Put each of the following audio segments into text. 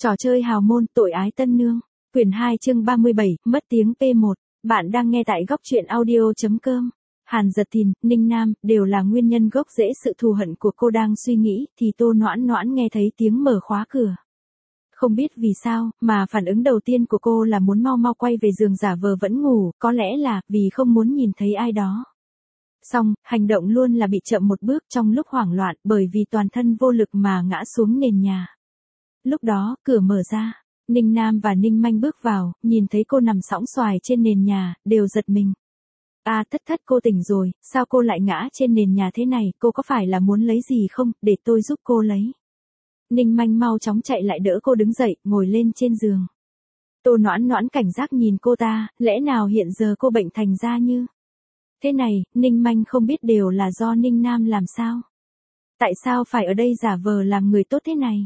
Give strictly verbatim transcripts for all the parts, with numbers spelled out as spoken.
Trò chơi hào môn tội ái tân nương. Quyển hai chương ba mươi bảy, mất tiếng P một. Bạn đang nghe tại góc truyện audio.com. Hàn Dật Thìn, Ninh Nam, đều là nguyên nhân gốc rễ sự thù hận của cô đang suy nghĩ, thì Tô Noãn Noãn nghe thấy tiếng mở khóa cửa. Không biết vì sao, mà phản ứng đầu tiên của cô là muốn mau mau quay về giường giả vờ vẫn ngủ, có lẽ là vì không muốn nhìn thấy ai đó. Xong, hành động luôn là bị chậm một bước trong lúc hoảng loạn bởi vì toàn thân vô lực mà ngã xuống nền nhà. Lúc đó, cửa mở ra, Ninh Nam và Ninh Manh bước vào, nhìn thấy cô nằm sõng xoài trên nền nhà, đều giật mình. À thất thất cô tỉnh rồi, sao cô lại ngã trên nền nhà thế này, cô có phải là muốn lấy gì không, để tôi giúp cô lấy. Ninh Manh mau chóng chạy lại đỡ cô đứng dậy, ngồi lên trên giường. Tô Noãn Noãn cảnh giác nhìn cô ta, lẽ nào hiện giờ cô bệnh thành ra như thế này, Ninh Manh không biết đều là do Ninh Nam làm sao. Tại sao phải ở đây giả vờ làm người tốt thế này?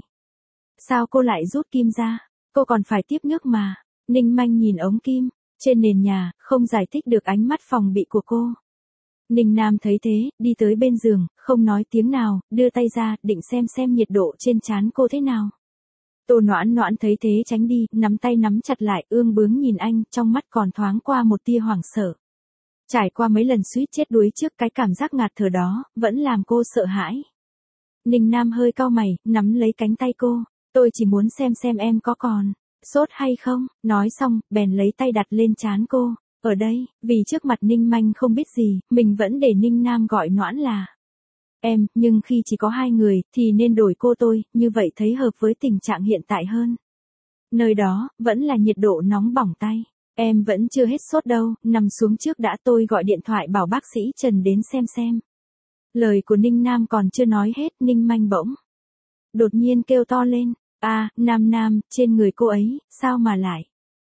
Sao cô lại rút kim ra? Cô còn phải tiếp nước mà. Ninh Manh nhìn ống kim, trên nền nhà, không giải thích được ánh mắt phòng bị của cô. Ninh Nam thấy thế, đi tới bên giường, không nói tiếng nào, đưa tay ra, định xem xem nhiệt độ trên trán cô thế nào. Tô Noãn Noãn thấy thế tránh đi, nắm tay nắm chặt lại, ương bướng nhìn anh, trong mắt còn thoáng qua một tia hoảng sợ. Trải qua mấy lần suýt chết đuối trước cái cảm giác ngạt thở đó, vẫn làm cô sợ hãi. Ninh Nam hơi cau mày, nắm lấy cánh tay cô. Tôi chỉ muốn xem xem em có còn sốt hay không, nói xong, bèn lấy tay đặt lên trán cô. Ở đây, vì trước mặt Ninh Manh không biết gì, mình vẫn để Ninh Nam gọi Noãn là em, nhưng khi chỉ có hai người, thì nên đổi cô tôi, như vậy thấy hợp với tình trạng hiện tại hơn. Nơi đó, vẫn là nhiệt độ nóng bỏng tay. Em vẫn chưa hết sốt đâu, nằm xuống trước đã, tôi gọi điện thoại bảo bác sĩ Trần đến xem xem. Lời của Ninh Nam còn chưa nói hết, Ninh Manh bỗng đột nhiên kêu to lên. À, Nam Nam, trên người cô ấy, sao mà lại?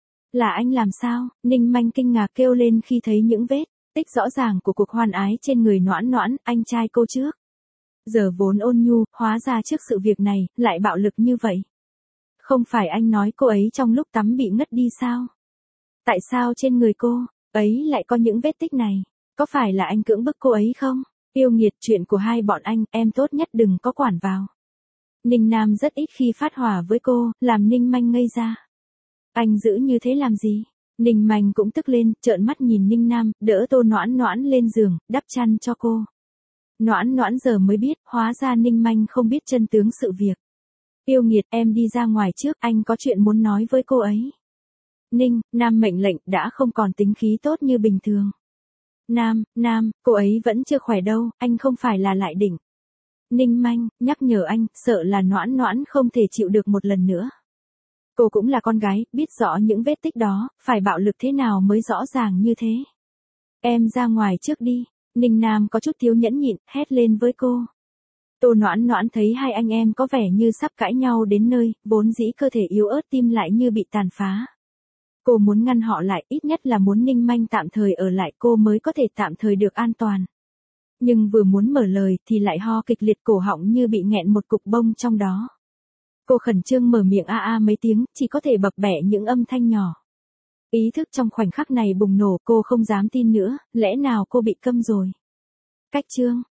Là anh làm sao? Ninh Manh kinh ngạc kêu lên khi thấy những vết tích rõ ràng của cuộc hoan ái trên người Noãn Noãn, anh trai cô trước. Giờ vốn ôn nhu, hóa ra trước sự việc này, lại bạo lực như vậy. Không phải anh nói cô ấy trong lúc tắm bị ngất đi sao? Tại sao trên người cô ấy lại có những vết tích này? Có phải là anh cưỡng bức cô ấy không? Yêu nghiệt, chuyện của hai bọn anh, em tốt nhất đừng có quản vào. Ninh Nam rất ít khi phát hỏa với cô, làm Ninh Manh ngây ra. Anh giữ như thế làm gì? Ninh Manh cũng tức lên, trợn mắt nhìn Ninh Nam, đỡ Tô Noãn Noãn lên giường, đắp chăn cho cô. Noãn Noãn giờ mới biết, hóa ra Ninh Manh không biết chân tướng sự việc. Yêu nghiệt, em đi ra ngoài trước, anh có chuyện muốn nói với cô ấy. Ninh, Nam mệnh lệnh, đã không còn tính khí tốt như bình thường. Nam, Nam, cô ấy vẫn chưa khỏe đâu, anh không phải là lại đỉnh. Ninh Manh, nhắc nhở anh, sợ là Noãn Noãn không thể chịu được một lần nữa. Cô cũng là con gái, biết rõ những vết tích đó, phải bạo lực thế nào mới rõ ràng như thế. Em ra ngoài trước đi. Ninh Nam có chút thiếu nhẫn nhịn, hét lên với cô. Tô Noãn Noãn thấy hai anh em có vẻ như sắp cãi nhau đến nơi, vốn dĩ cơ thể yếu ớt tim lại như bị tàn phá. Cô muốn ngăn họ lại, ít nhất là muốn Ninh Manh tạm thời ở lại, cô mới có thể tạm thời được an toàn. Nhưng vừa muốn mở lời thì lại ho kịch liệt, cổ họng như bị nghẹn một cục bông trong đó. Cô khẩn trương mở miệng a a mấy tiếng, chỉ có thể bập bẹ những âm thanh nhỏ. Ý thức trong khoảnh khắc này bùng nổ, cô không dám tin nữa, lẽ nào cô bị câm rồi? Cách chương,